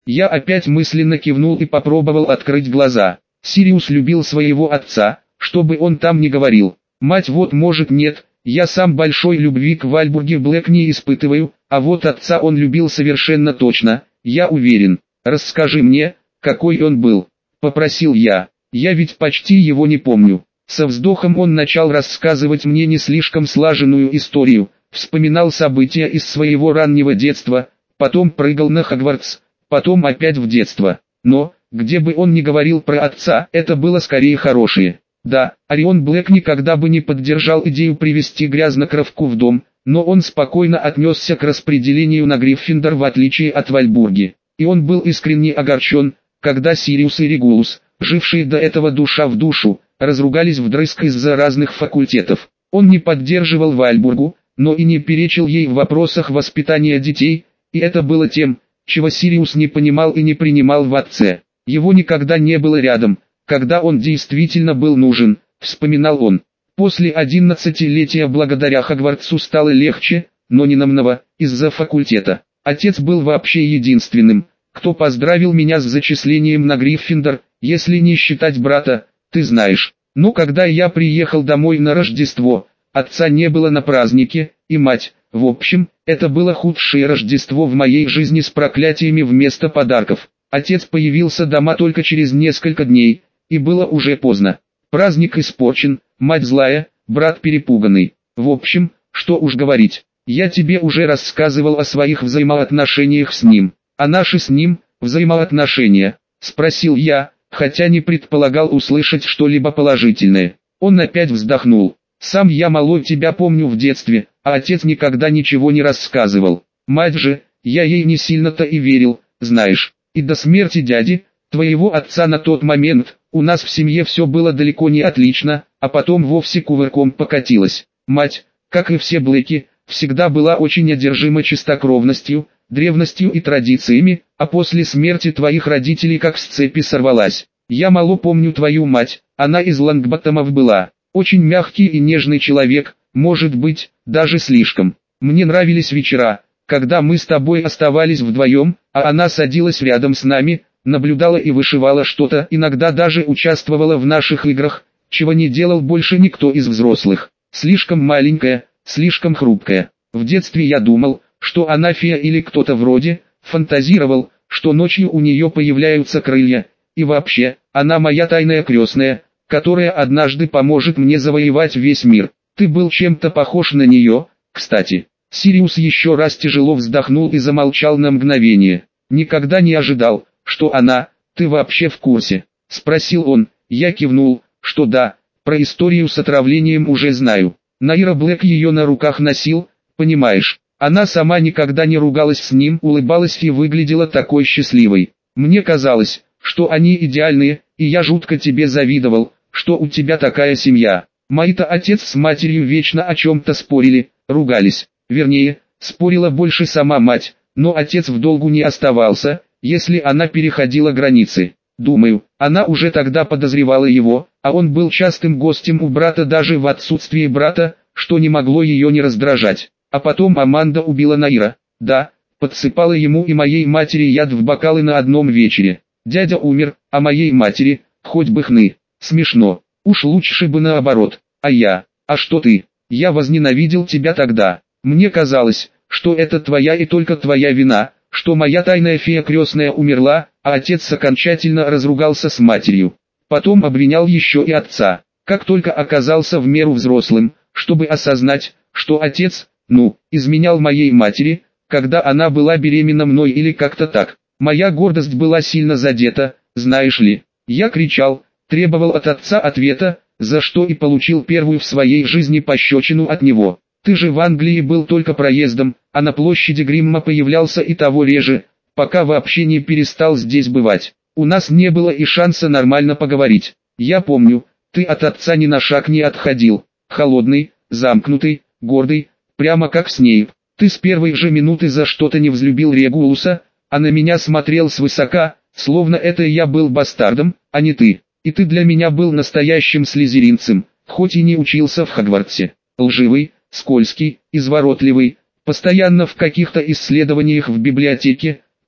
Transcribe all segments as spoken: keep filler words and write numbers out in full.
Я опять мысленно кивнул и попробовал открыть глаза. Сириус любил своего отца, что бы он там ни говорил. Мать вот может нет, я сам большой любви к Вальбурге Блэк не испытываю, а вот отца он любил совершенно точно, я уверен. Расскажи мне, какой он был, попросил я, я ведь почти его не помню. Со вздохом он начал рассказывать мне не слишком слаженную историю, вспоминал события из своего раннего детства, потом прыгал на Хогвартс, потом опять в детство. Но, где бы он ни говорил про отца, это было скорее хорошее. Да, Орион Блэк никогда бы не поддержал идею привести грязнокровку в дом, но он спокойно отнесся к распределению на Гриффиндор в отличие от Вальбурги. И он был искренне огорчен, когда Сириус и Регулус, жившие до этого душа в душу, разругались вдрызг из-за разных факультетов. Он не поддерживал Вальбургу, но и не перечил ей в вопросах воспитания детей, и это было тем, чего Сириус не понимал и не принимал в отце. Его никогда не было рядом, когда он действительно был нужен, вспоминал он. После одиннадцатилетия благодаря Хогвартсу стало легче, но не намного, из-за факультета. Отец был вообще единственным, кто поздравил меня с зачислением на Гриффиндор, если не считать брата, ты знаешь. Но когда я приехал домой на Рождество, отца не было на празднике, и мать, в общем, это было худшее Рождество в моей жизни с проклятиями вместо подарков. Отец появился дома только через несколько дней, и было уже поздно. Праздник испорчен, мать злая, брат перепуганный. В общем, что уж говорить, я тебе уже рассказывал о своих взаимоотношениях с ним. А наши с ним взаимоотношения, спросил я, хотя не предполагал услышать что-либо положительное. Он опять вздохнул. Сам я малой тебя помню в детстве, а отец никогда ничего не рассказывал. Мать же, я ей не сильно-то и верил, знаешь. И до смерти дяди, твоего отца на тот момент, у нас в семье все было далеко не отлично, а потом вовсе кувырком покатилось. Мать, как и все Блэки, всегда была очень одержима чистокровностью, древностью и традициями, а после смерти твоих родителей как с цепи сорвалась. Я мало помню твою мать, она из Лонгботтомов была. Очень мягкий и нежный человек, может быть, даже слишком. Мне нравились вечера, когда мы с тобой оставались вдвоем, а она садилась рядом с нами, наблюдала и вышивала что-то, иногда даже участвовала в наших играх, чего не делал больше никто из взрослых. Слишком маленькая, слишком хрупкая. В детстве я думал, что она фея или кто-то вроде, фантазировал, что ночью у нее появляются крылья, и вообще, она моя тайная крестная, которая однажды поможет мне завоевать весь мир. Ты был чем-то похож на нее, кстати. Сириус еще раз тяжело вздохнул и замолчал на мгновение. Никогда не ожидал, что она, ты вообще в курсе? Спросил он. Я кивнул, что да, про историю с отравлением уже знаю. Найра Блэк ее на руках носил, понимаешь. Она сама никогда не ругалась с ним, улыбалась и выглядела такой счастливой. Мне казалось, что они идеальные, и я жутко тебе завидовал, что у тебя такая семья. Мои-то отец с матерью вечно о чем-то спорили, ругались. Вернее, спорила больше сама мать, но отец в долгу не оставался, если она переходила границы. Думаю, она уже тогда подозревала его, а он был частым гостем у брата даже в отсутствие брата, что не могло ее не раздражать. А потом Аманда убила Найра, да, подсыпала ему и моей матери яд в бокалы на одном вечере. Дядя умер, а моей матери, хоть бы хны. Смешно, уж лучше бы наоборот. А я, а что ты? Я возненавидел тебя тогда. Мне казалось, что это твоя и только твоя вина, что моя тайная фея крестная умерла, а отец окончательно разругался с матерью. Потом обвинял еще и отца. Как только оказался в меру взрослым, чтобы осознать, что отец, ну, изменял моей матери, когда она была беременна мной или как-то так. Моя гордость была сильно задета, знаешь ли. Я кричал, требовал от отца ответа, за что и получил первую в своей жизни пощечину от него. Ты же в Англии был только проездом, а на площади Гримма появлялся и того реже, пока вообще не перестал здесь бывать. У нас не было и шанса нормально поговорить. Я помню, ты от отца ни на шаг не отходил. Холодный, замкнутый, гордый, прямо как Снейп. Ты с первой же минуты за что-то не взлюбил Регулуса, а на меня смотрел свысока, словно это я был бастардом, а не ты. И ты для меня был настоящим слизеринцем, хоть и не учился в Хогвартсе. Лживый, скользкий, изворотливый, постоянно в каких-то исследованиях в библиотеке,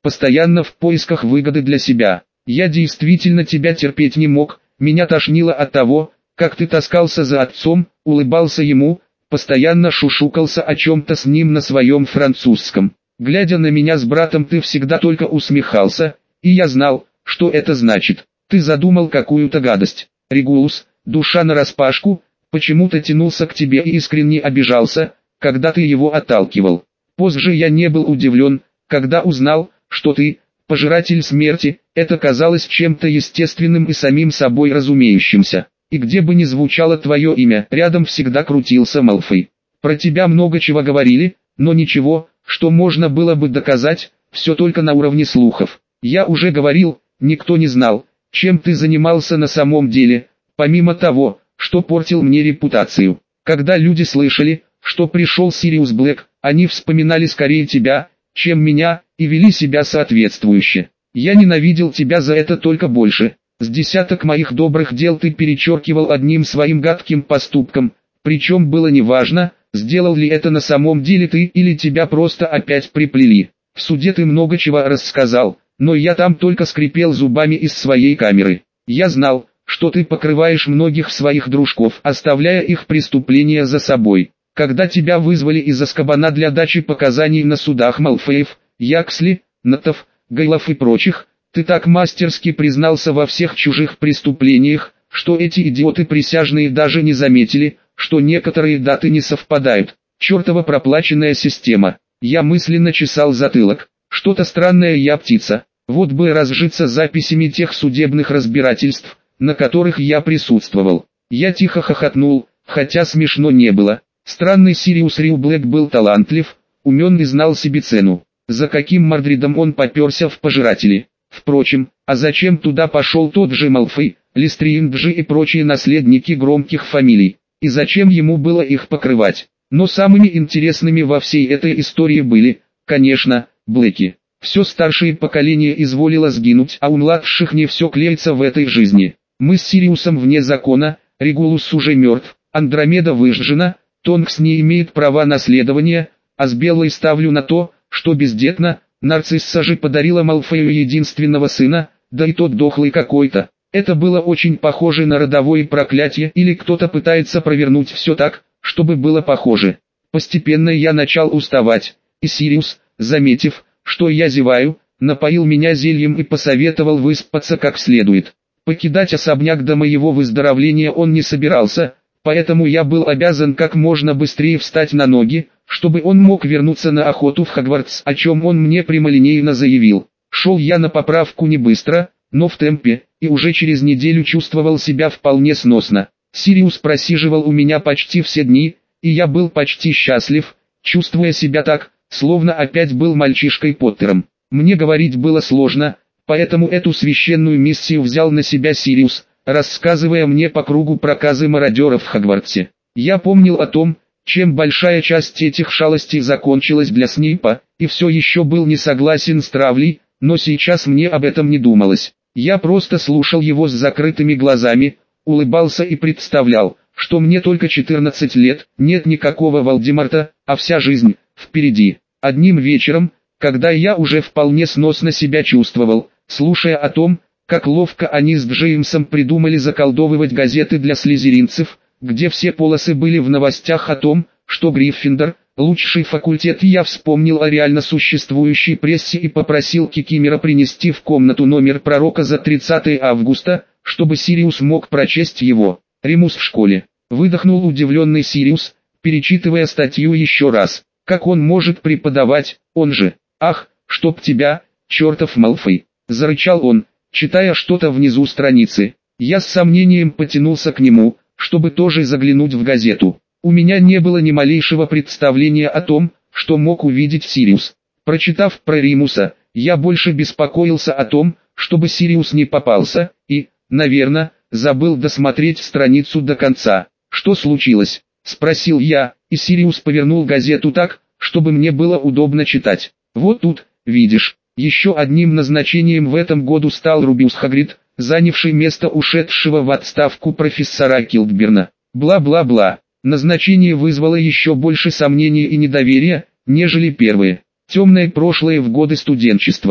постоянно в поисках выгоды для себя. Я действительно тебя терпеть не мог, меня тошнило от того, как ты таскался за отцом, улыбался ему, постоянно шушукался о чем-то с ним на своем французском. Глядя на меня с братом, ты всегда только усмехался, и я знал, что это значит. Ты задумал какую-то гадость. Регулус, душа нараспашку, почему-то тянулся к тебе и искренне обижался, когда ты его отталкивал. Позже я не был удивлен, когда узнал, что ты, пожиратель смерти, это казалось чем-то естественным и самим собой разумеющимся. И где бы ни звучало твое имя, рядом всегда крутился Малфой. Про тебя много чего говорили, но ничего, что можно было бы доказать, все только на уровне слухов. Я уже говорил, никто не знал, чем ты занимался на самом деле, помимо того, что портил мне репутацию. Когда люди слышали, что пришел Сириус Блэк, они вспоминали скорее тебя, чем меня, и вели себя соответствующе. Я ненавидел тебя за это только больше. С десяток моих добрых дел ты перечеркивал одним своим гадким поступком, причем было неважно, сделал ли это на самом деле ты или тебя просто опять приплели. В суде ты много чего рассказал, но я там только скрипел зубами из своей камеры. Я знал, что ты покрываешь многих своих дружков, оставляя их преступления за собой. Когда тебя вызвали из Азкабана для дачи показаний на судах Малфоев, Яксли, Натов, Гайлов и прочих, ты так мастерски признался во всех чужих преступлениях, что эти идиоты присяжные даже не заметили, что некоторые даты не совпадают. Чертова проплаченная система. Я мысленно чесал затылок. Что-то странное я птица. Вот бы разжиться записями тех судебных разбирательств, на которых я присутствовал. Я тихо хохотнул, хотя смешно не было. Странный Сириус Рил Блэк был талантлив, умен и знал себе цену. За каким Мордридом он поперся в пожиратели? Впрочем, а зачем туда пошел тот же Малфой, Листринджи и прочие наследники громких фамилий? И зачем ему было их покрывать? Но самыми интересными во всей этой истории были, конечно, Блэки. Все старшее поколение изволило сгинуть, а у младших не все клеится в этой жизни. Мы с Сириусом вне закона, Регулус уже мертв, Андромеда выжжена, Тонкс не имеет права наследования, а с Беллой ставлю на то, что бездетна. Нарцисса же подарила Малфою единственного сына, да и тот дохлый какой-то. Это было очень похоже на родовое проклятие, или кто-то пытается провернуть все так, чтобы было похоже. Постепенно я начал уставать, и Сириус, заметив, что я зеваю, напоил меня зельем и посоветовал выспаться как следует. Покидать особняк до моего выздоровления он не собирался, поэтому я был обязан как можно быстрее встать на ноги, чтобы он мог вернуться на охоту в Хогвартс, о чем он мне прямолинейно заявил. Шел я на поправку не быстро, но в темпе, и уже через неделю чувствовал себя вполне сносно. Сириус просиживал у меня почти все дни, и я был почти счастлив, чувствуя себя так, словно опять был мальчишкой Поттером. Мне говорить было сложно, поэтому эту священную миссию взял на себя Сириус, рассказывая мне по кругу проказы мародеров в Хогвартсе. Я помнил о том, чем большая часть этих шалостей закончилась для Снейпа, и все еще был не согласен с травлей, но сейчас мне об этом не думалось. Я просто слушал его с закрытыми глазами, улыбался и представлял, что мне только четырнадцать лет, нет никакого Волдеморта, а вся жизнь впереди. Одним вечером, когда я уже вполне сносно себя чувствовал, слушая о том, как ловко они с Джеймсом придумали заколдовывать газеты для слизеринцев, где все полосы были в новостях о том, что Гриффиндор – лучший факультет, я вспомнил о реально существующей прессе и попросил Кикимора принести в комнату номер пророка за тридцатое августа, чтобы Сириус мог прочесть его. Ремус в школе. Выдохнул удивленный Сириус, перечитывая статью еще раз. Как он может преподавать, он же... Ах, чтоб тебя, чертов Малфой! Зарычал он, читая что-то внизу страницы. Я с сомнением потянулся к нему, чтобы тоже заглянуть в газету. У меня не было ни малейшего представления о том, что мог увидеть Сириус. Прочитав про Ремуса, я больше беспокоился о том, чтобы Сириус не попался, и, наверное, забыл досмотреть страницу до конца. «Что случилось?» – спросил я, и Сириус повернул газету так, чтобы мне было удобно читать. «Вот тут, видишь, еще одним назначением в этом году стал Рубиус Хагрид, занявший место ушедшего в отставку профессора Килдберна. Бла-бла-бла». Назначение вызвало еще больше сомнений и недоверия, нежели первые. Темное прошлое в годы студенчества.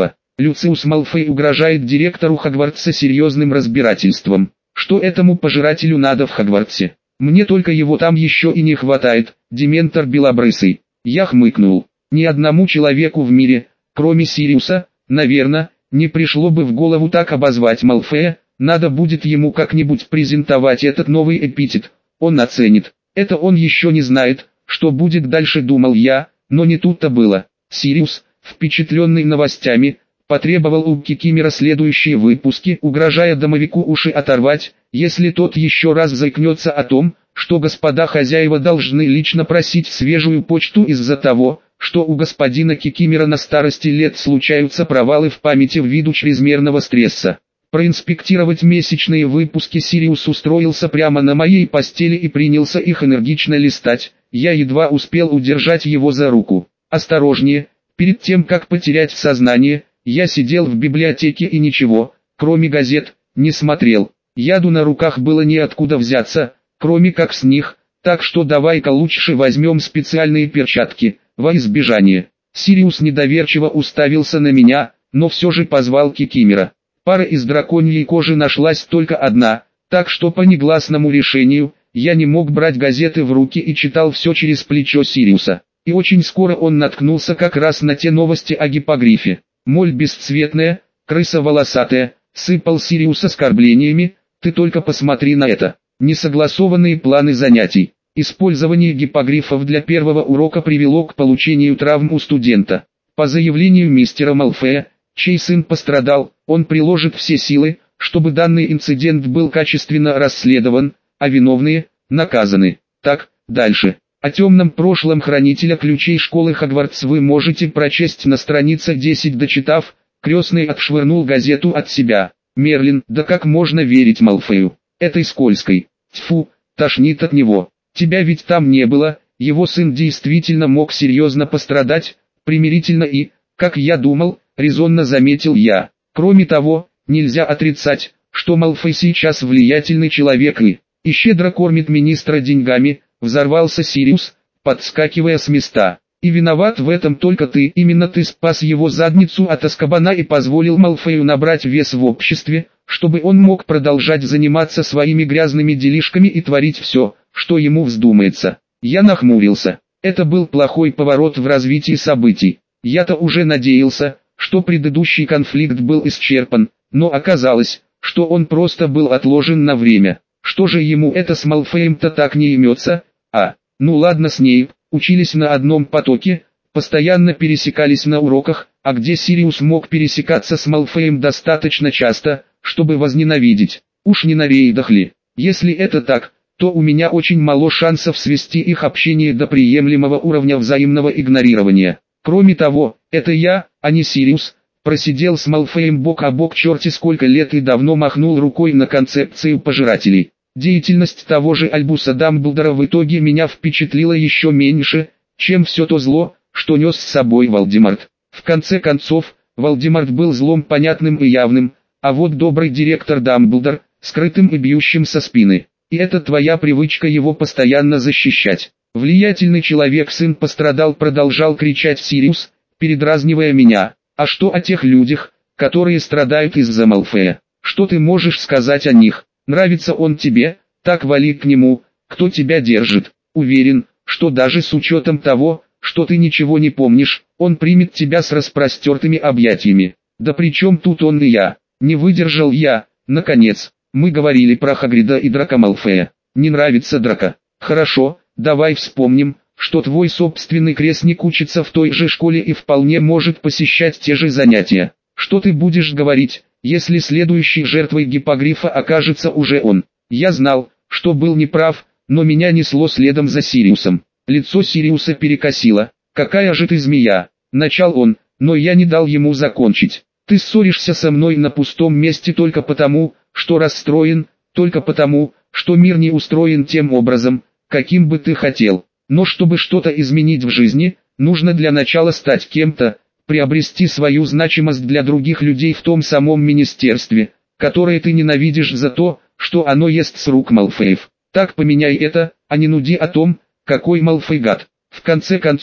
Люциус Малфой угрожает директору Хогвартса серьезным разбирательством. Что этому пожирателю надо в Хогвартсе? Мне только его там еще и не хватает, дементор белобрысый. Я хмыкнул. Ни одному человеку в мире, кроме Сириуса, наверное, не пришло бы в голову так обозвать Малфоя. Надо будет ему как-нибудь презентовать этот новый эпитет. Он оценит. Это он еще не знает, что будет дальше, думал я, но не тут-то было. Сириус, впечатленный новостями, потребовал у Кикимора следующие выпуски, угрожая домовику уши оторвать, если тот еще раз заикнется о том, что господа хозяева должны лично просить свежую почту из-за того, что у господина Кикимора на старости лет случаются провалы в памяти ввиду чрезмерного стресса. Проинспектировать месячные выпуски Сириус устроился прямо на моей постели и принялся их энергично листать. Я едва успел удержать его за руку. «Осторожнее, перед тем как потерять сознание, я сидел в библиотеке и ничего, кроме газет, не смотрел. Яду на руках было неоткуда взяться, кроме как с них, так что давай-ка лучше возьмем специальные перчатки, во избежание». Сириус недоверчиво уставился на меня, но все же позвал Кикимора. Пара из драконьей кожи нашлась только одна, так что по негласному решению, я не мог брать газеты в руки и читал все через плечо Сириуса. И очень скоро он наткнулся как раз на те новости о гиппогрифе. Моль бесцветная, крыса волосатая, сыпал Сириус оскорблениями, ты только посмотри на это. Несогласованные планы занятий. Использование гиппогрифов для первого урока привело к получению травм у студента. По заявлению мистера Малфоя, чей сын пострадал, он приложит все силы, чтобы данный инцидент был качественно расследован, а виновные – наказаны. Так, дальше. О темном прошлом хранителя ключей школы Хогвартс вы можете прочесть на странице десять. Дочитав, крестный отшвырнул газету от себя. Мерлин, да как можно верить Малфою? Этой скользкой. Тьфу, тошнит от него. Тебя ведь там не было, его сын действительно мог серьезно пострадать, примирительно и, как я думал, резонно заметил я. Кроме того, нельзя отрицать, что Малфой сейчас влиятельный человек и, и щедро кормит министра деньгами, взорвался Сириус, подскакивая с места. И виноват в этом только ты, именно ты спас его задницу от Азкабана и позволил Малфою набрать вес в обществе, чтобы он мог продолжать заниматься своими грязными делишками и творить все, что ему вздумается. Я нахмурился. Это был плохой поворот в развитии событий. Я-то уже надеялся, что предыдущий конфликт был исчерпан, но оказалось, что он просто был отложен на время. Что же ему это с Малфоем-то так не имется? А, ну ладно, с ней, учились на одном потоке, постоянно пересекались на уроках, а где Сириус мог пересекаться с Малфоем достаточно часто, чтобы возненавидеть. Уж не на рейдах ли? Если это так, то у меня очень мало шансов свести их общение до приемлемого уровня взаимного игнорирования. Кроме того, это я, а не Сириус, просидел с Малфоем бок о бок черти сколько лет и давно махнул рукой на концепцию пожирателей. Деятельность того же Альбуса Дамблдора в итоге меня впечатлила еще меньше, чем все то зло, что нес с собой Волдеморт. В конце концов, Волдеморт был злом понятным и явным, а вот добрый директор Дамблдор, скрытым и бьющим со спины. И это твоя привычка его постоянно защищать. Влиятельный человек сын пострадал, продолжал кричать Сириус, передразнивая меня. А что о тех людях, которые страдают из-за Малфоя? Что ты можешь сказать о них? Нравится он тебе? Так вали к нему, кто тебя держит. Уверен, что даже с учетом того, что ты ничего не помнишь, он примет тебя с распростертыми объятиями. Да при чем тут он и я? Не выдержал я, наконец. Мы говорили про Хагрида и Драко Малфоя. Не нравится Драко? Хорошо, давай вспомним, что твой собственный крестник учится в той же школе и вполне может посещать те же занятия. Что ты будешь говорить, если следующей жертвой гиппогрифа окажется уже он? Я знал, что был неправ, но меня несло следом за Сириусом. Лицо Сириуса перекосило. «Какая же ты змея!» — начал он, но я не дал ему закончить. «Ты ссоришься со мной на пустом месте только потому, что расстроен, только потому, что мир не устроен тем образом, каким бы ты хотел. Но чтобы что-то изменить в жизни, нужно для начала стать кем-то, приобрести свою значимость для других людей в том самом министерстве, которое ты ненавидишь за то, что оно ест с рук Малфоев. Так поменяй это, а не нуди о том, какой Малфой гад. В конце концов,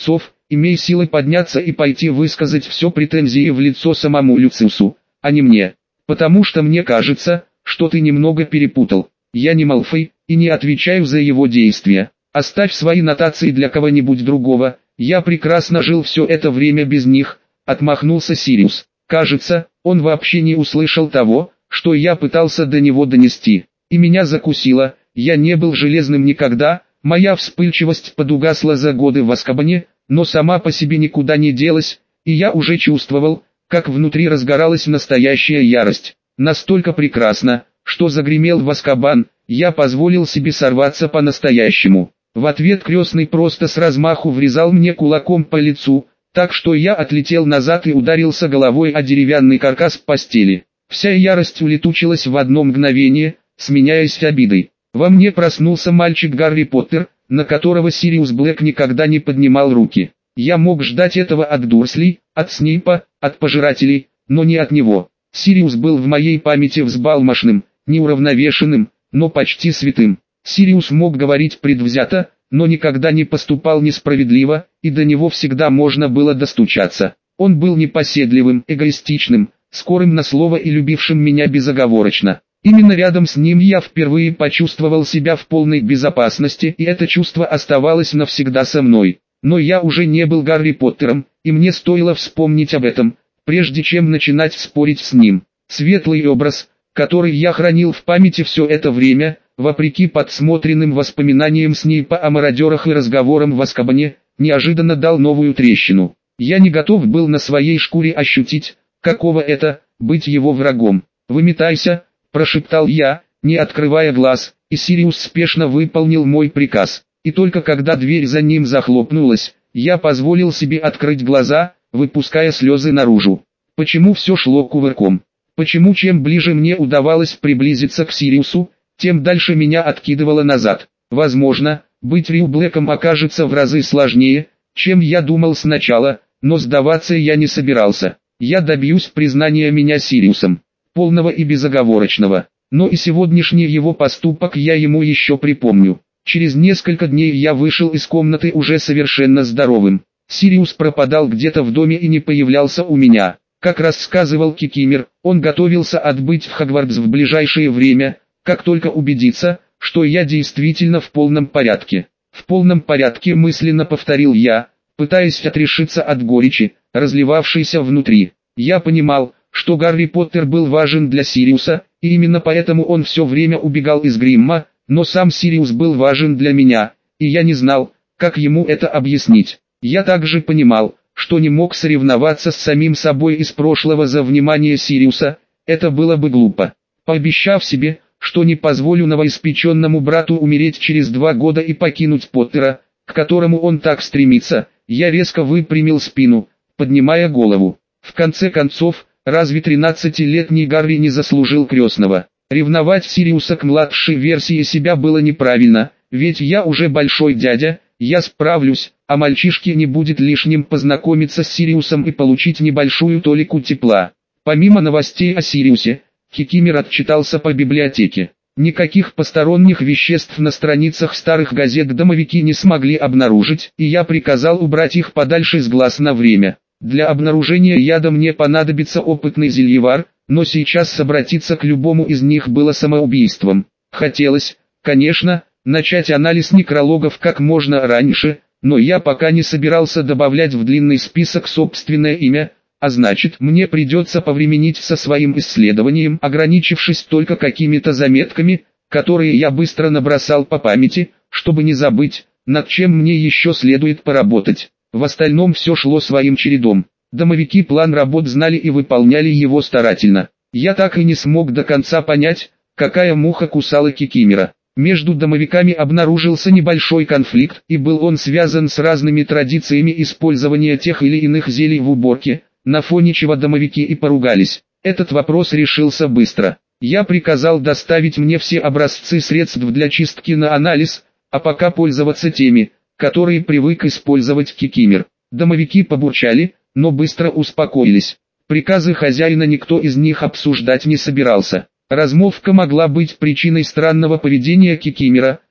имей силы подняться и пойти высказать все претензии в лицо самому Люциусу, а не мне. Потому что мне кажется, что ты немного перепутал. Я не Малфой, и не отвечаю за его действия. Оставь свои нотации для кого-нибудь другого, я прекрасно жил все это время без них, отмахнулся Сириус. Кажется, он вообще не услышал того, что я пытался до него донести. И меня закусило, я не был железным никогда, моя вспыльчивость подугасла за годы в Азкабане, но сама по себе никуда не делась, и я уже чувствовал, как внутри разгоралась настоящая ярость. Настолько прекрасно, что загремел в Азкабан, я позволил себе сорваться по-настоящему. В ответ крестный просто с размаху врезал мне кулаком по лицу, так что я отлетел назад и ударился головой о деревянный каркас постели. Вся ярость улетучилась в одно мгновение, сменяясь обидой. Во мне проснулся мальчик Гарри Поттер, на которого Сириус Блэк никогда не поднимал руки. Я мог ждать этого от Дурслей, от Снейпа, от Пожирателей, но не от него. Сириус был в моей памяти взбалмошным, неуравновешенным, но почти святым. Сириус мог говорить предвзято, но никогда не поступал несправедливо, и до него всегда можно было достучаться. Он был непоседливым, эгоистичным, скорым на слово и любившим меня безоговорочно. Именно рядом с ним я впервые почувствовал себя в полной безопасности, и это чувство оставалось навсегда со мной. Но я уже не был Гарри Поттером, и мне стоило вспомнить об этом, прежде чем начинать спорить с ним. Светлый образ, который я хранил в памяти все это время, вопреки подсмотренным воспоминаниям Снейпа о мародерах и разговорам в Азкабане, неожиданно дал новую трещину. Я не готов был на своей шкуре ощутить, каково это, быть его врагом. «Выметайся», – прошептал я, не открывая глаз, и Сириус спешно выполнил мой приказ. И только когда дверь за ним захлопнулась, я позволил себе открыть глаза, выпуская слезы наружу. Почему все шло кувырком? Почему чем ближе мне удавалось приблизиться к Сириусу, тем дальше меня откидывало назад? Возможно, быть Рью Блэком окажется в разы сложнее, чем я думал сначала, но сдаваться я не собирался. Я добьюсь признания меня Сириусом, полного и безоговорочного. Но и сегодняшний его поступок я ему еще припомню. Через несколько дней я вышел из комнаты уже совершенно здоровым. Сириус пропадал где-то в доме и не появлялся у меня. Как рассказывал Кикимер, он готовился отбыть в Хогвартс в ближайшее время, как только убедится, что я действительно в полном порядке. В полном порядке мысленно повторил я, пытаясь отрешиться от горечи, разливавшейся внутри. Я понимал, что Гарри Поттер был важен для Сириуса, и именно поэтому он все время убегал из Гримма, но сам Сириус был важен для меня, и я не знал, как ему это объяснить. Я также понимал, что не мог соревноваться с самим собой из прошлого за внимание Сириуса, это было бы глупо. Пообещав себе, что не позволю новоиспеченному брату умереть через два года и покинуть Поттера, к которому он так стремится, я резко выпрямил спину, поднимая голову. В конце концов, разве тринадцатилетний Гарри не заслужил крестного? Ревновать Сириуса к младшей версии себя было неправильно, ведь я уже большой дядя, я справлюсь, а мальчишке не будет лишним познакомиться с Сириусом и получить небольшую толику тепла. Помимо новостей о Сириусе, Кикимер отчитался по библиотеке. Никаких посторонних веществ на страницах старых газет домовики не смогли обнаружить, и я приказал убрать их подальше с глаз на время. Для обнаружения яда мне понадобится опытный зельевар, но сейчас обратиться к любому из них было самоубийством. Хотелось, конечно, начать анализ некрологов как можно раньше, но я пока не собирался добавлять в длинный список собственное имя, а значит, мне придется повременить со своим исследованием, ограничившись только какими-то заметками, которые я быстро набросал по памяти, чтобы не забыть, над чем мне еще следует поработать. В остальном все шло своим чередом. Домовики план работ знали и выполняли его старательно. Я так и не смог до конца понять, какая муха кусала Кикимера. Между домовиками обнаружился небольшой конфликт, и был он связан с разными традициями использования тех или иных зелий в уборке, на фоне чего домовики и поругались. Этот вопрос решился быстро. Я приказал доставить мне все образцы средств для чистки на анализ, а пока пользоваться теми, которые привык использовать Кикимер. Домовики побурчали, но быстро успокоились. Приказы хозяина никто из них обсуждать не собирался. Размолвка могла быть причиной странного поведения Кикимера,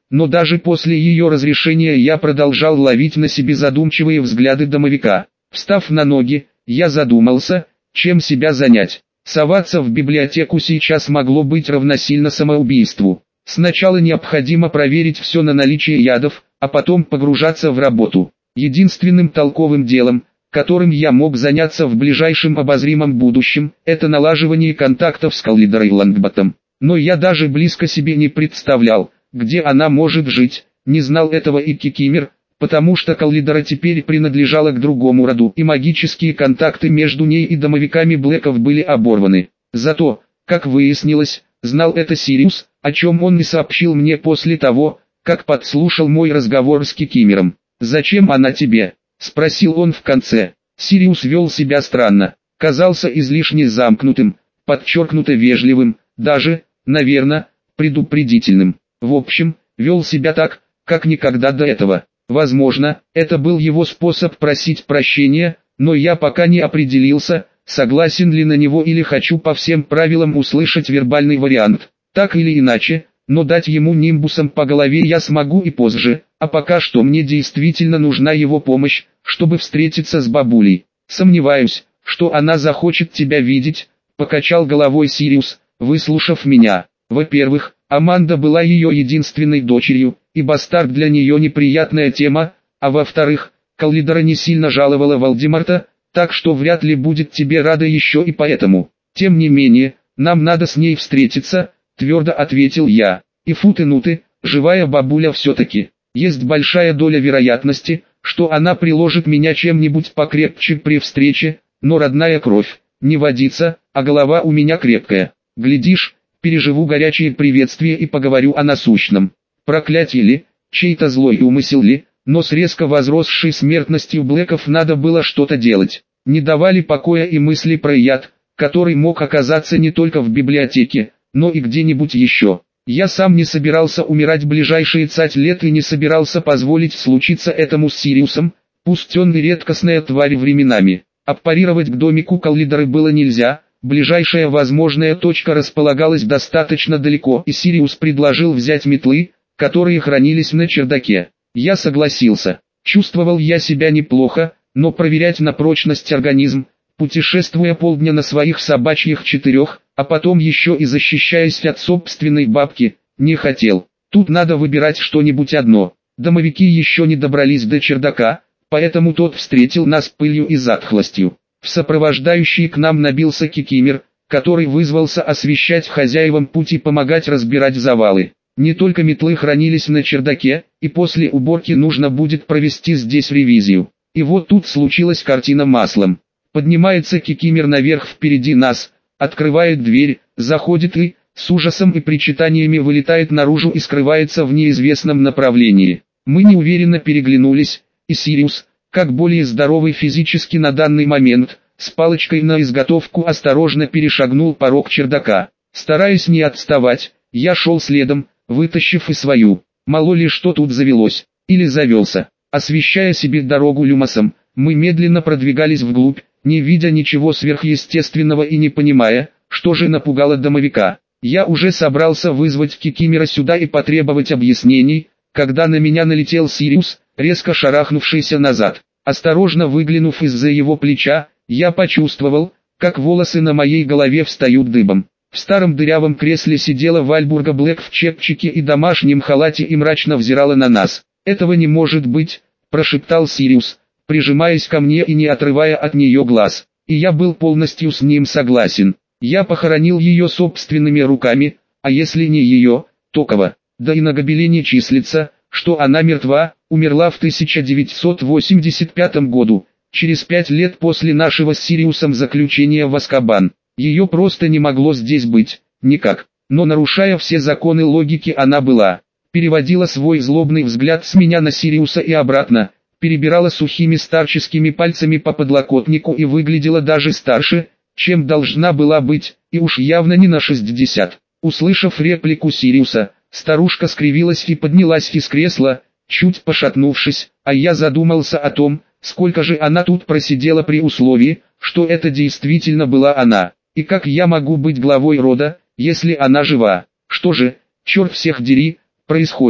но даже после ее разрешения я продолжал ловить на себе задумчивые взгляды домовика. Встав на ноги, я задумался, чем себя занять. Соваться в библиотеку сейчас могло быть равносильно самоубийству. Сначала необходимо проверить все на наличие ядов, а потом погружаться в работу. Единственным толковым делом, которым я мог заняться в ближайшем обозримом будущем, это налаживание контактов с Каллидорой Лангботом. Но я даже близко себе не представлял, где она может жить, не знал этого и Кикимер, потому что Каллидора теперь принадлежала к другому роду, и магические контакты между ней и домовиками Блэков были оборваны. Зато, как выяснилось, знал это Сириус, о чем он и сообщил мне после того, как подслушал мой разговор с Кикимером. «Зачем она тебе?» — спросил он в конце. Сириус вел себя странно, казался излишне замкнутым, подчеркнуто вежливым, даже, наверное, предупредительным. В общем, вел себя так, как никогда до этого. Возможно, это был его способ просить прощения, но я пока не определился, согласен ли на него или хочу по всем правилам услышать вербальный вариант. Так или иначе, но дать ему нимбусом по голове я смогу и позже, а пока что мне действительно нужна его помощь, чтобы встретиться с бабулей. Сомневаюсь, что она захочет тебя видеть, покачал головой Сириус, выслушав меня. Во-первых, Аманда была ее единственной дочерью, и бастард для нее неприятная тема, а во-вторых, Каллидора не сильно жаловала Волдемарта, так что вряд ли будет тебе рада еще и поэтому. Тем не менее, нам надо с ней встретиться, твердо ответил я. И фу-ты-ну-ты, живая бабуля все-таки. Есть большая доля вероятности, что она приложит меня чем-нибудь покрепче при встрече, но родная кровь не водится, а голова у меня крепкая. Глядишь, переживу горячее приветствие и поговорю о насущном. Проклятие ли, чей-то злой умысел ли, но с резко возросшей смертностью Блэков надо было что-то делать. Не давали покоя и мысли про яд, который мог оказаться не только в библиотеке, но и где-нибудь еще. Я сам не собирался умирать ближайшие цать лет и не собирался позволить случиться этому с Сириусом, пусть он и редкостная тварь временами. Аппарировать к домику Каллидоры было нельзя, ближайшая возможная точка располагалась достаточно далеко, и Сириус предложил взять метлы, которые хранились на чердаке. Я согласился. Чувствовал я себя неплохо, но проверять на прочность организм, путешествуя полдня на своих собачьих четырех, а потом еще и защищаясь от собственной бабки, не хотел. Тут надо выбирать что-нибудь одно. Домовики еще не добрались до чердака, поэтому тот встретил нас пылью и затхлостью. В сопровождающий к нам набился Кикимер, который вызвался освещать хозяевам путь и помогать разбирать завалы. Не только метлы хранились на чердаке, и после уборки нужно будет провести здесь ревизию. И вот тут случилась картина маслом. Поднимается Кикимер наверх впереди нас, открывает дверь, заходит и, с ужасом и причитаниями вылетает наружу и скрывается в неизвестном направлении. Мы неуверенно переглянулись, и Сириус, как более здоровый физически на данный момент, с палочкой на изготовку осторожно перешагнул порог чердака. Стараясь не отставать, я шел следом, вытащив и свою. Мало ли что тут завелось, или завелся. Освещая себе дорогу люмосом, мы медленно продвигались вглубь, не видя ничего сверхъестественного и не понимая, что же напугало домовика. Я уже собрался вызвать Кикимера сюда и потребовать объяснений, когда на меня налетел Сириус, резко шарахнувшийся назад. Осторожно выглянув из-за его плеча, я почувствовал, как волосы на моей голове встают дыбом. В старом дырявом кресле сидела Вальбурга Блэк в чепчике и домашнем халате и мрачно взирала на нас. «Этого не может быть», – прошептал Сириус, прижимаясь ко мне и не отрывая от нее глаз. И я был полностью с ним согласен. Я похоронил ее собственными руками, а если не ее, то кого? Да и на гобелене числится, что она мертва, умерла в тысяча девятьсот восемьдесят пятом году, через пять лет после нашего с Сириусом заключения в Азкабан. Ее просто не могло здесь быть, никак. Но нарушая все законы логики она была. Переводила свой злобный взгляд с меня на Сириуса и обратно, перебирала сухими старческими пальцами по подлокотнику и выглядела даже старше, чем должна была быть, и уж явно не на шестьдесят. Услышав реплику Сириуса, старушка скривилась и поднялась из кресла, чуть пошатнувшись, а я задумался о том, сколько же она тут просидела при условии, что это действительно была она, и как я могу быть главой рода, если она жива. Что же, черт всех дери, происходит?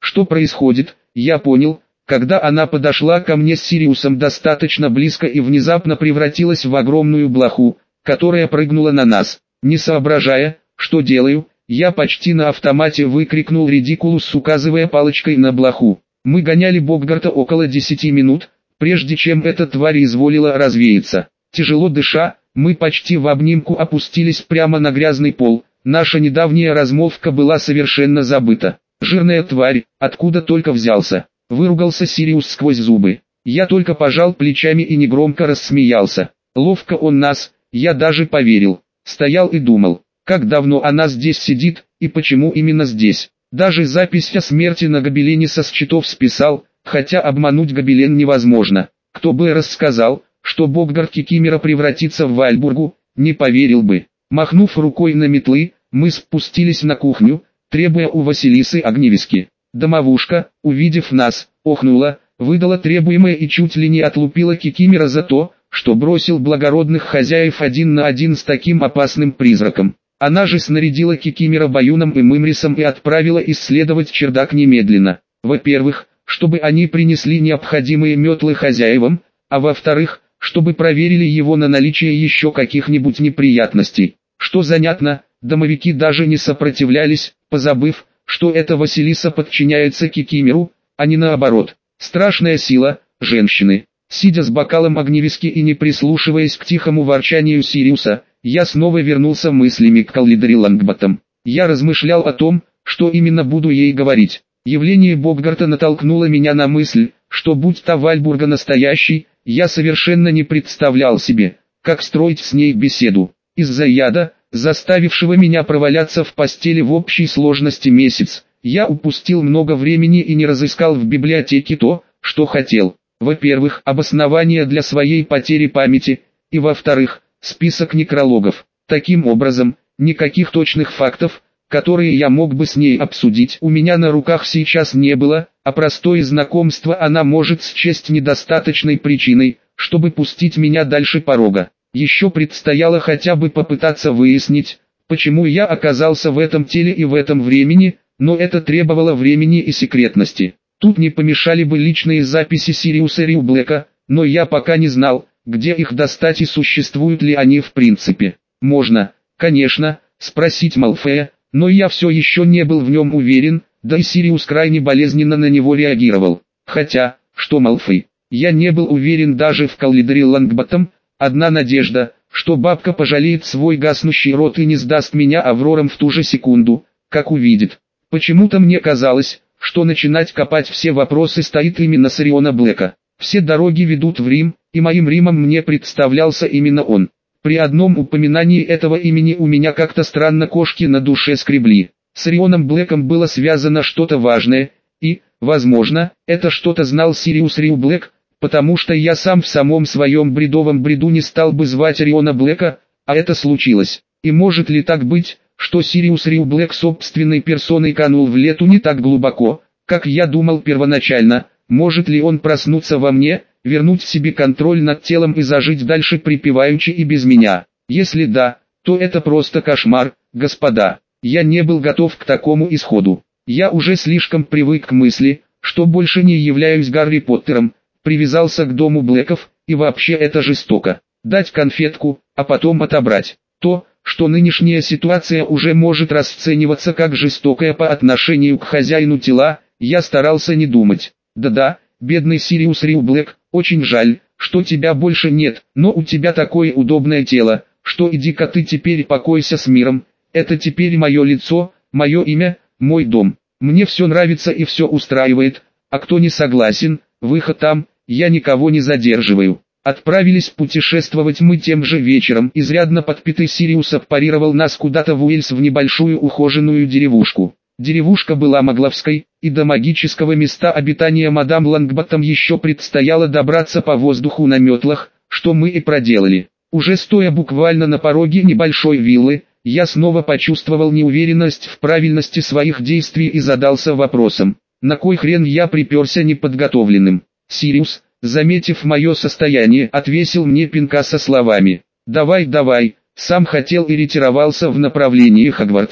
Что происходит, я понял, когда она подошла ко мне с Сириусом достаточно близко и внезапно превратилась в огромную блоху, которая прыгнула на нас. Не соображая, что делаю, я почти на автомате выкрикнул «Редикулус», указывая палочкой на блоху. Мы гоняли Боггарта около десяти минут, прежде чем эта тварь изволила развеяться. Тяжело дыша, мы почти в обнимку опустились прямо на грязный пол. Наша недавняя размолвка была совершенно забыта. «Жирная тварь, откуда только взялся?» — выругался Сириус сквозь зубы. Я только пожал плечами и негромко рассмеялся. Ловко он нас, я даже поверил. Стоял и думал, как давно она здесь сидит, и почему именно здесь. Даже запись о смерти на гобелене со счетов списал, хотя обмануть гобелен невозможно. Кто бы рассказал, что Боггарт Кикимора превратится в Вальбургу, не поверил бы. Махнув рукой на метлы, мы спустились на кухню, требуя у Василисы огневиски. Домовушка, увидев нас, охнула, выдала требуемое и чуть ли не отлупила Кикимора за то, что бросил благородных хозяев один на один с таким опасным призраком. Она же снарядила Кикимора Баюном и Мымрисом и отправила исследовать чердак немедленно. Во-первых, чтобы они принесли необходимые метлы хозяевам, а во-вторых, чтобы проверили его на наличие еще каких-нибудь неприятностей. Что занятно, домовики даже не сопротивлялись, позабыв, что эта Василиса подчиняется Кикимору, а не наоборот. Страшная сила, женщины. Сидя с бокалом огневиски и не прислушиваясь к тихому ворчанию Сириуса, я снова вернулся мыслями к Каллидори Лангботтам. Я размышлял о том, что именно буду ей говорить. Явление Боггарта натолкнуло меня на мысль, что будь та Вальбурга настоящей, я совершенно не представлял себе, как строить с ней беседу. Из-за яда, заставившего меня проваляться в постели в общей сложности месяц, я упустил много времени и не разыскал в библиотеке то, что хотел. Во-первых, обоснование для своей потери памяти, и во-вторых, список некрологов. Таким образом, никаких точных фактов, которые я мог бы с ней обсудить, у меня на руках сейчас не было, а простое знакомство она может счесть недостаточной причиной, чтобы пустить меня дальше порога. Еще предстояло хотя бы попытаться выяснить, почему я оказался в этом теле и в этом времени, но это требовало времени и секретности. Тут не помешали бы личные записи Сириуса Рьюблэка, но я пока не знал, где их достать и существуют ли они в принципе. Можно, конечно, спросить Малфоя, но я все еще не был в нем уверен, да и Сириус крайне болезненно на него реагировал. Хотя, что Малфой, я не был уверен даже в Каллидори Лангботтам. Одна надежда, что бабка пожалеет свой гаснущий рот и не сдаст меня Аврорам в ту же секунду, как увидит. Почему-то мне казалось, что начинать копать все вопросы стоит именно с Ориона Блэка. Все дороги ведут в Рим, и моим Римом мне представлялся именно он. При одном упоминании этого имени у меня как-то странно кошки на душе скребли. С Орионом Блэком было связано что-то важное, и, возможно, это что-то знал Сириус Рьюблэк, потому что я сам в самом своем бредовом бреду не стал бы звать Ориона Блэка, а это случилось. И может ли так быть, что Сириус Рьюблэк собственной персоной канул в лету не так глубоко, как я думал первоначально? Может ли он проснуться во мне, вернуть себе контроль над телом и зажить дальше припеваючи и без меня? Если да, то это просто кошмар, господа. Я не был готов к такому исходу. Я уже слишком привык к мысли, что больше не являюсь Гарри Поттером, привязался к дому Блэков, и вообще это жестоко. Дать конфетку, а потом отобрать. То, что нынешняя ситуация уже может расцениваться как жестокая по отношению к хозяину тела, я старался не думать. Да-да, бедный Сириус Рьюблэк, очень жаль, что тебя больше нет, но у тебя такое удобное тело, что иди-ка ты теперь покойся с миром. Это теперь мое лицо, мое имя, мой дом. Мне все нравится и все устраивает, а кто не согласен, выход там, я никого не задерживаю. Отправились путешествовать мы тем же вечером. Изрядно подпитый Сириус парировал нас куда-то в Уэльс в небольшую ухоженную деревушку. Деревушка была могловской, и до магического места обитания мадам Лангботтам еще предстояло добраться по воздуху на метлах, что мы и проделали. Уже стоя буквально на пороге небольшой виллы, я снова почувствовал неуверенность в правильности своих действий и задался вопросом, на кой хрен я приперся неподготовленным. Сириус, заметив мое состояние, отвесил мне пинка со словами: «Давай, давай», сам хотел и ретировался в направлении Хогвартса.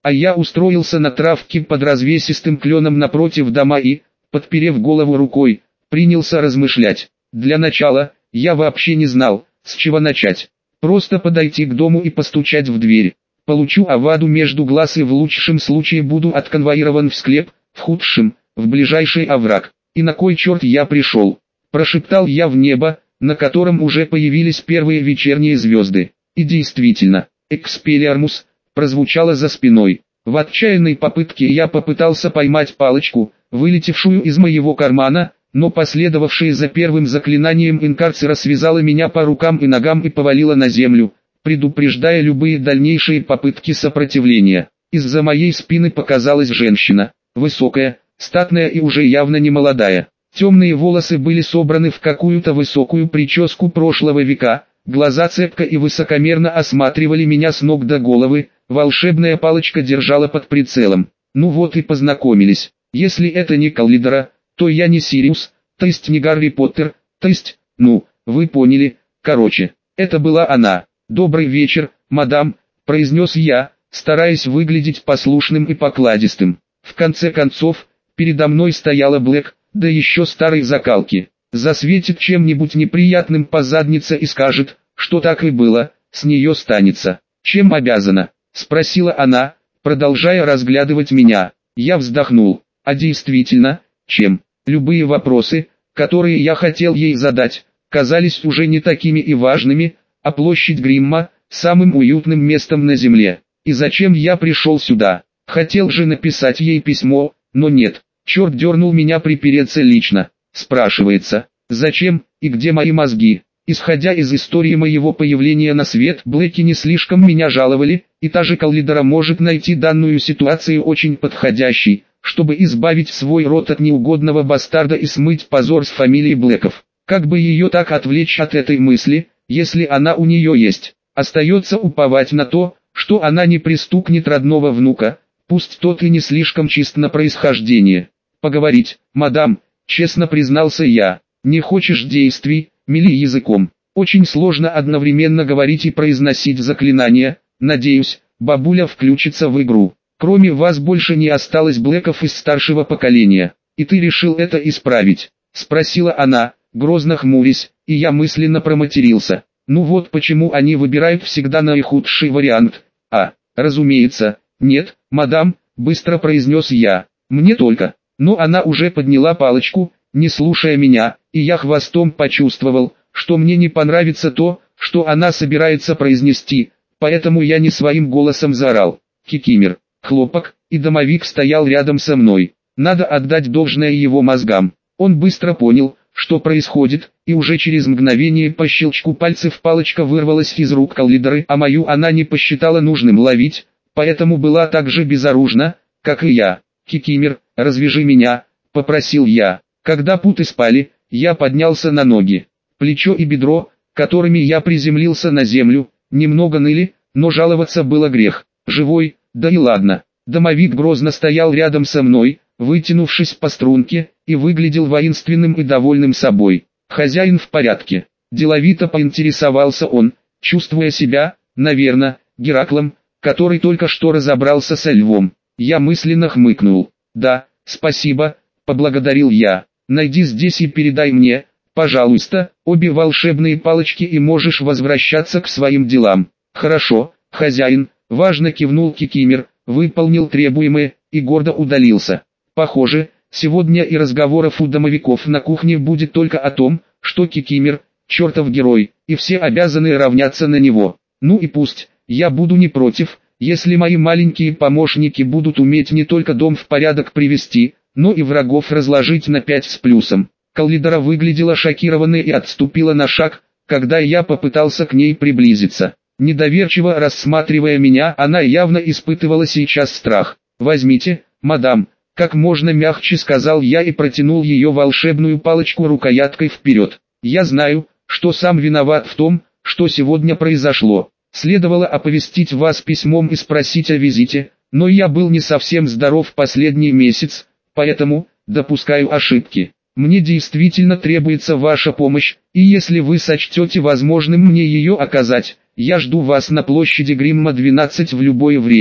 а я устроился на травке под развесистым кленом напротив дома и, подперев голову рукой, принялся размышлять. Для начала, я вообще не знал, с чего начать. Просто подойти к дому и постучать в дверь. Получу аваду между глаз и в лучшем случае буду отконвоирован в склеп, в худшем, в ближайший овраг. И на кой черт я пришел? Прошептал я в небо, на котором уже появились первые вечерние звезды. И действительно, «Экспеллиармус» прозвучало за спиной. В отчаянной попытке я попытался поймать палочку, вылетевшую из моего кармана, но последовавшее за первым заклинанием инкарцера связало меня по рукам и ногам и повалило на землю, предупреждая любые дальнейшие попытки сопротивления. Из-за моей спины показалась женщина, высокая, статная и уже явно не молодая. Темные волосы были собраны в какую-то высокую прическу прошлого века, глаза цепко и высокомерно осматривали меня с ног до головы, волшебная палочка держала под прицелом. Ну вот и познакомились. Если это не Каллидора, то я не Сириус, то есть не Гарри Поттер, то есть, ну, вы поняли, короче, это была она. «Добрый вечер, мадам», — произнес я, стараясь выглядеть послушным и покладистым. В конце концов, передо мной стояла Блэк, да еще старой закалки. Засветит чем-нибудь неприятным по заднице и скажет, что так и было, с нее станется. «Чем обязана?» — спросила она, продолжая разглядывать меня. Я вздохнул. А действительно, чем? Любые вопросы, которые я хотел ей задать, казались уже не такими и важными, а площадь Гримма – самым уютным местом на земле. И зачем я пришел сюда? Хотел же написать ей письмо, но нет. Черт дернул меня припереться лично. Спрашивается, зачем и где мои мозги? Исходя из истории моего появления на свет, Блэки не слишком меня жаловали, и та же Каллидора может найти данную ситуацию очень подходящей, чтобы избавить свой род от неугодного бастарда и смыть позор с фамилии Блэков. Как бы ее так отвлечь от этой мысли, если она у нее есть? Остается уповать на то, что она не пристукнет родного внука, пусть тот и не слишком чист на происхождение. Поговорить, мадам, честно признался я. Не хочешь действий, мели языком. Очень сложно одновременно говорить и произносить заклинания. Надеюсь, бабуля включится в игру. Кроме вас больше не осталось Блэков из старшего поколения. И ты решил это исправить? Спросила она, грозно хмурясь, и я мысленно проматерился. Ну вот почему они выбирают всегда наихудший вариант. А, разумеется, нет, мадам, быстро произнес я. Мне только. Но она уже подняла палочку, не слушая меня, и я хвостом почувствовал, что мне не понравится то, что она собирается произнести, поэтому я не своим голосом заорал. Кикимер, хлопок, и домовик стоял рядом со мной. Надо отдать должное его мозгам. Он быстро понял, что происходит, и уже через мгновение по щелчку пальцев палочка вырвалась из рук Каллидоры, а мою она не посчитала нужным ловить, поэтому была так же безоружна, как и я. «Кикимер, развяжи меня», — попросил я. Когда путы спали, я поднялся на ноги. Плечо и бедро, которыми я приземлился на землю, немного ныли, но жаловаться было грех. Живой, да и ладно. Домовик грозно стоял рядом со мной, вытянувшись по струнке, и выглядел воинственным и довольным собой. «Хозяин в порядке?» Деловито поинтересовался он, чувствуя себя, наверное, Гераклом, который только что разобрался со львом. Я мысленно хмыкнул. «Да, спасибо», — поблагодарил я. «Найди здесь и передай мне, пожалуйста, обе волшебные палочки и можешь возвращаться к своим делам». «Хорошо, хозяин», — важно кивнул Кикимер, выполнил требуемое и гордо удалился. Похоже, сегодня и разговоров у домовиков на кухне будет только о том, что Кикимер — чертов герой, и все обязаны равняться на него. Ну и пусть, я буду не против, если мои маленькие помощники будут уметь не только дом в порядок привести, но и врагов разложить на пять с плюсом. Каллидора выглядела шокированной и отступила на шаг, когда я попытался к ней приблизиться. Недоверчиво рассматривая меня, она явно испытывала сейчас страх. «Возьмите, мадам», — как можно мягче сказал я и протянул ее волшебную палочку рукояткой вперед. «Я знаю, что сам виноват в том, что сегодня произошло. Следовало оповестить вас письмом и спросить о визите, но я был не совсем здоров последний месяц, поэтому допускаю ошибки. Мне действительно требуется ваша помощь, и если вы сочтете возможным мне ее оказать, я жду вас на площади Гримма двенадцать в любое время».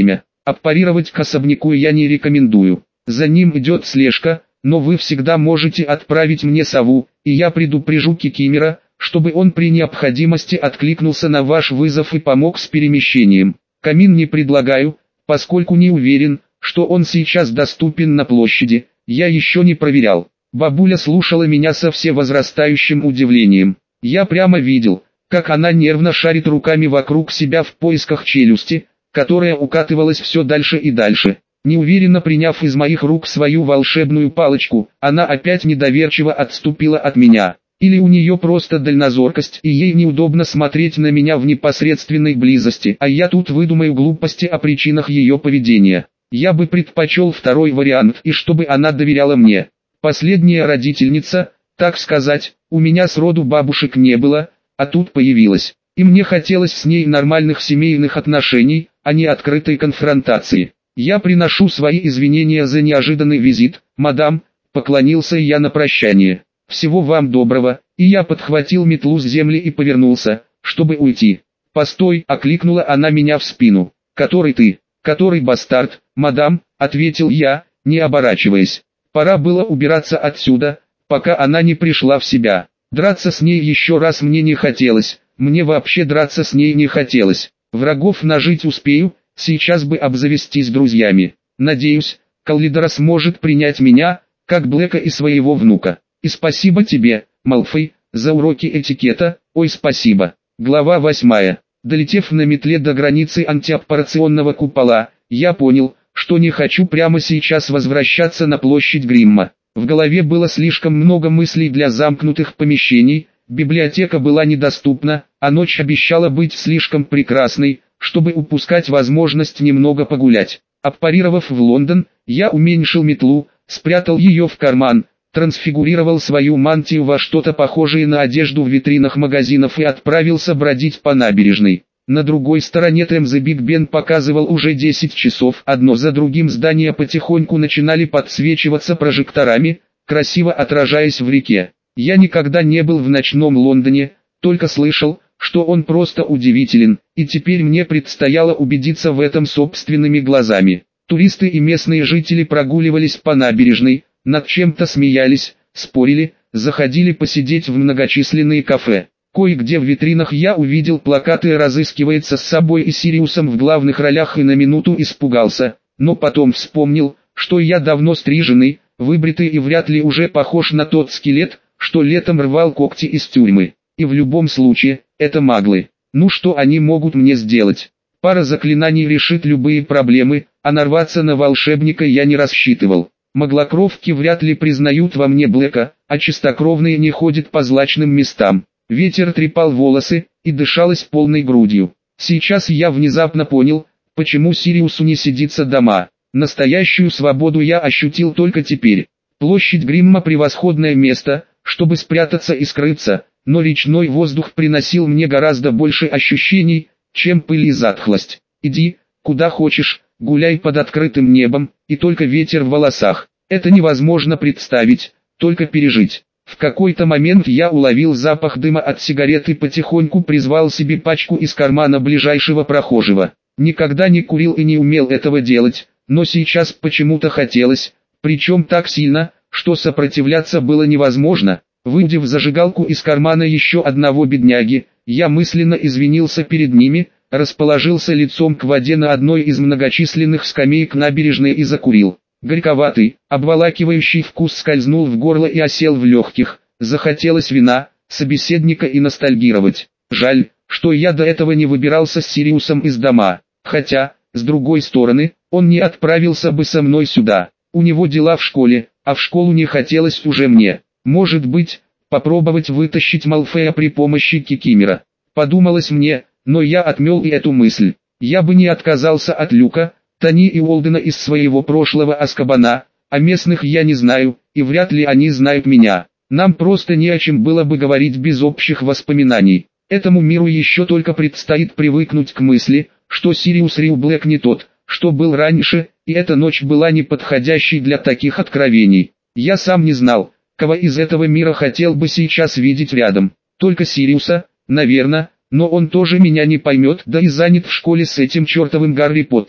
Аппарировать к особняку я не рекомендую. За ним идет слежка, но вы всегда можете отправить мне сову, и я предупрежу Кикимора, чтобы он при необходимости откликнулся на ваш вызов и помог с перемещением. Камин не предлагаю, поскольку не уверен, что он сейчас доступен на площади, я еще не проверял. Бабуля слушала меня со всевозрастающим удивлением. Я прямо видел, как она нервно шарит руками вокруг себя в поисках челюсти, которая укатывалась все дальше и дальше. Неуверенно приняв из моих рук свою волшебную палочку, она опять недоверчиво отступила от меня. Или у нее просто дальнозоркость и ей неудобно смотреть на меня в непосредственной близости, а я тут выдумаю глупости о причинах ее поведения. Я бы предпочел второй вариант и чтобы она доверяла мне. Последняя родительница, так сказать, у меня сроду бабушек не было, а тут появилась. И мне хотелось с ней нормальных семейных отношений, а не открытой конфронтации. Я приношу свои извинения за неожиданный визит, мадам, поклонился я на прощание. Всего вам доброго, и я подхватил метлу с земли и повернулся, чтобы уйти. Постой, окликнула она меня в спину. Который ты? Который бастард, мадам, ответил я, не оборачиваясь. Пора было убираться отсюда, пока она не пришла в себя. Драться с ней еще раз мне не хотелось, мне вообще драться с ней не хотелось. Врагов нажить успею, сейчас бы обзавестись друзьями. Надеюсь, Каллидора сможет принять меня, как Блэка и своего внука. И спасибо тебе, Малфой, за уроки этикета, ой спасибо. Глава восьмая. Долетев на метле до границы антиаппарационного купола, я понял, что не хочу прямо сейчас возвращаться на площадь Гримма. В голове было слишком много мыслей для замкнутых помещений, библиотека была недоступна, а ночь обещала быть слишком прекрасной, чтобы упускать возможность немного погулять. Аппарировав в Лондон, я уменьшил метлу, спрятал ее в карман, трансфигурировал свою мантию во что-то похожее на одежду в витринах магазинов и отправился бродить по набережной. На другой стороне Темзы Биг Бен показывал уже десять часов, одно за другим здания потихоньку начинали подсвечиваться прожекторами, красиво отражаясь в реке. Я никогда не был в ночном Лондоне, только слышал, что он просто удивителен, и теперь мне предстояло убедиться в этом собственными глазами. Туристы и местные жители прогуливались по набережной, над чем-то смеялись, спорили, заходили посидеть в многочисленные кафе. Кое-где в витринах я увидел плакаты «Разыскивается с собой» и Сириусом в главных ролях и на минуту испугался, но потом вспомнил, что я давно стриженный, выбритый и вряд ли уже похож на тот скелет, что летом рвал когти из тюрьмы. И в любом случае, это маглы. Ну что они могут мне сделать? Пара заклинаний решит любые проблемы, а нарваться на волшебника я не рассчитывал. Маглокровки вряд ли признают во мне Блэка, а чистокровные не ходят по злачным местам. Ветер трепал волосы, и дышалось полной грудью. Сейчас я внезапно понял, почему Сириусу не сидится дома. Настоящую свободу я ощутил только теперь. Площадь Гримма — превосходное место, чтобы спрятаться и скрыться, но речной воздух приносил мне гораздо больше ощущений, чем пыль и затхлость. Иди, куда хочешь, гуляй под открытым небом, и только ветер в волосах. Это невозможно представить, только пережить. В какой-то момент я уловил запах дыма от сигарет и потихоньку призвал себе пачку из кармана ближайшего прохожего. Никогда не курил и не умел этого делать, но сейчас почему-то хотелось, причем так сильно, что сопротивляться было невозможно. Выудив зажигалку из кармана еще одного бедняги, я мысленно извинился перед ними, расположился лицом к воде на одной из многочисленных скамеек набережной и закурил. Горьковатый, обволакивающий вкус скользнул в горло и осел в легких. Захотелось вина, собеседника и ностальгировать. Жаль, что я до этого не выбирался с Сириусом из дома. Хотя, с другой стороны, он не отправился бы со мной сюда. У него дела в школе, а в школу не хотелось уже мне. Может быть, попробовать вытащить Малфоя при помощи Кикимора. Подумалось мне, но я отмел и эту мысль. Я бы не отказался от Люка, Тони и Уолдена из своего прошлого Азкабана, а местных я не знаю, и вряд ли они знают меня. Нам просто не о чем было бы говорить без общих воспоминаний. Этому миру еще только предстоит привыкнуть к мысли, что Сириус Рил Блэк не тот, что был раньше, и эта ночь была неподходящей для таких откровений. Я сам не знал, кого из этого мира хотел бы сейчас видеть рядом. Только Сириуса, наверное, но он тоже меня не поймет, да и занят в школе с этим чертовым Гарри Поттером.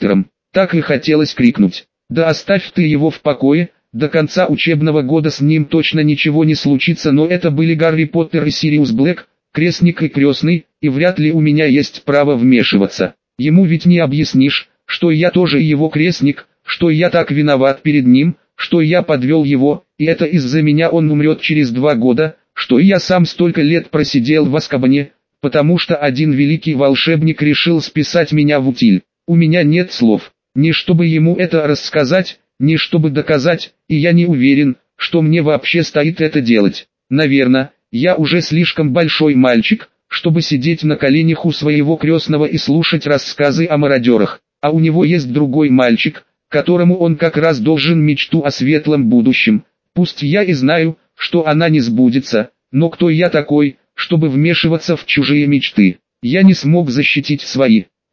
Так и хотелось крикнуть: «Да оставь ты его в покое, до конца учебного года с ним точно ничего не случится», но это были Гарри Поттер и Сириус Блэк, крестник и крестный, и вряд ли у меня есть право вмешиваться. Ему ведь не объяснишь, что я тоже его крестник, что я так виноват перед ним, что я подвел его, и это из-за меня он умрет через два года, что я сам столько лет просидел в Азкабане, потому что один великий волшебник решил списать меня в утиль. У меня нет слов, ни чтобы ему это рассказать, ни чтобы доказать, и я не уверен, что мне вообще стоит это делать. Наверное, я уже слишком большой мальчик, чтобы сидеть на коленях у своего крестного и слушать рассказы о мародерах, а у него есть другой мальчик, которому он как раз должен мечту о светлом будущем. Пусть я и знаю, что она не сбудется, но кто я такой, чтобы вмешиваться в чужие мечты? Я не смог защитить свои.